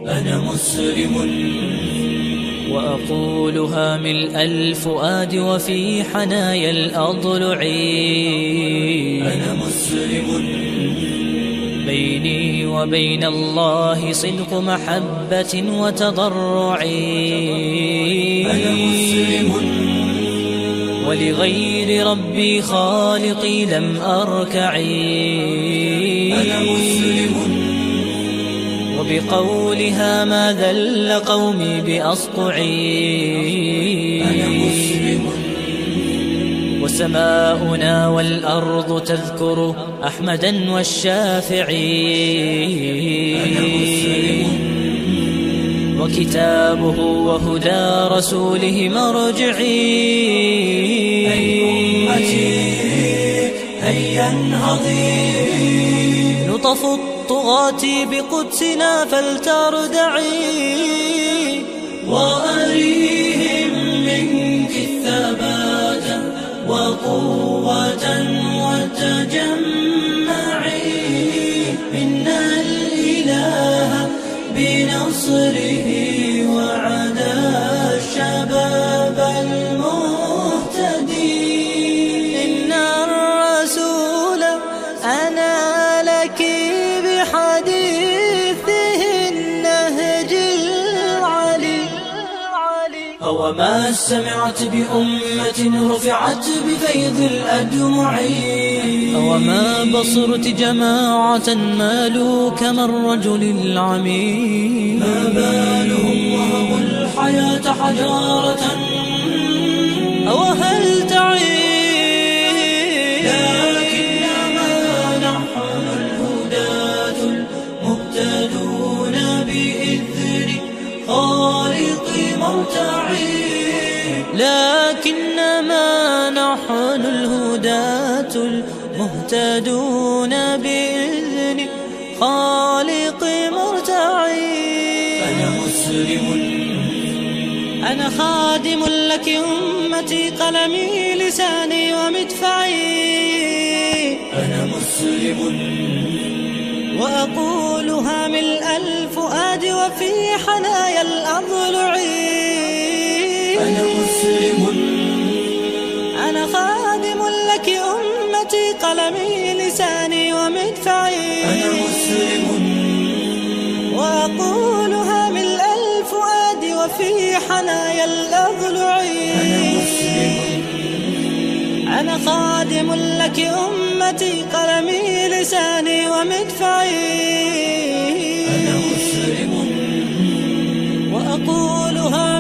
أنا مسلم وأقولها ملء الفؤاد وفي حنايا الأضلع. أنا مسلم بيني وبين الله صدق محبة وتضرع. أنا مسلم ولغير ربي خالقي لم أركع. أنا مسلم وبقولها ما ذل قومي بأصطعي. أنا مسلم وسماؤنا والأرض تذكر أحمدا والشافعي. أنا مسلم وكتابه وهدى رسوله مرجعي. أي أمتي هيا انهضي نطف الطغاة بقدسنا فلتردعي. وأريهم منك الثبات وقوة وتجمعي. إن الإله بنصره وعدا الشباب المهتدي. إن الرسول أنا لك بحديثه النهج العلي. أوما سمعت بأمة رفعت بفيض الأدمع. أوما بصرت جماعة مالوا كما الرجل العميم. ما بالهم وهبوا الحياة حجارة أوهل تعيب. لكنما نحن الهداة المهتدون بإذن خالق مرتعي. لكنما نحن الهداة المهتدون بإذن خالق مرتعي. أنا مسلم أنا خادم لك أمتي قلمي لساني ومدفعي. أنا مسلم وأقولها ملء الفؤاد وفي حنايا الأضلع. أنا مسلم أنا خادم لك أمتي قلمي لساني ومدفعي. أنا مسلم وأقولها ملء الفؤاد وفي حنايا الأضلع. أنا مسلم أنا خادم لك أمتي قلمي لساني ومدفعي. أنا مسلم وأقولها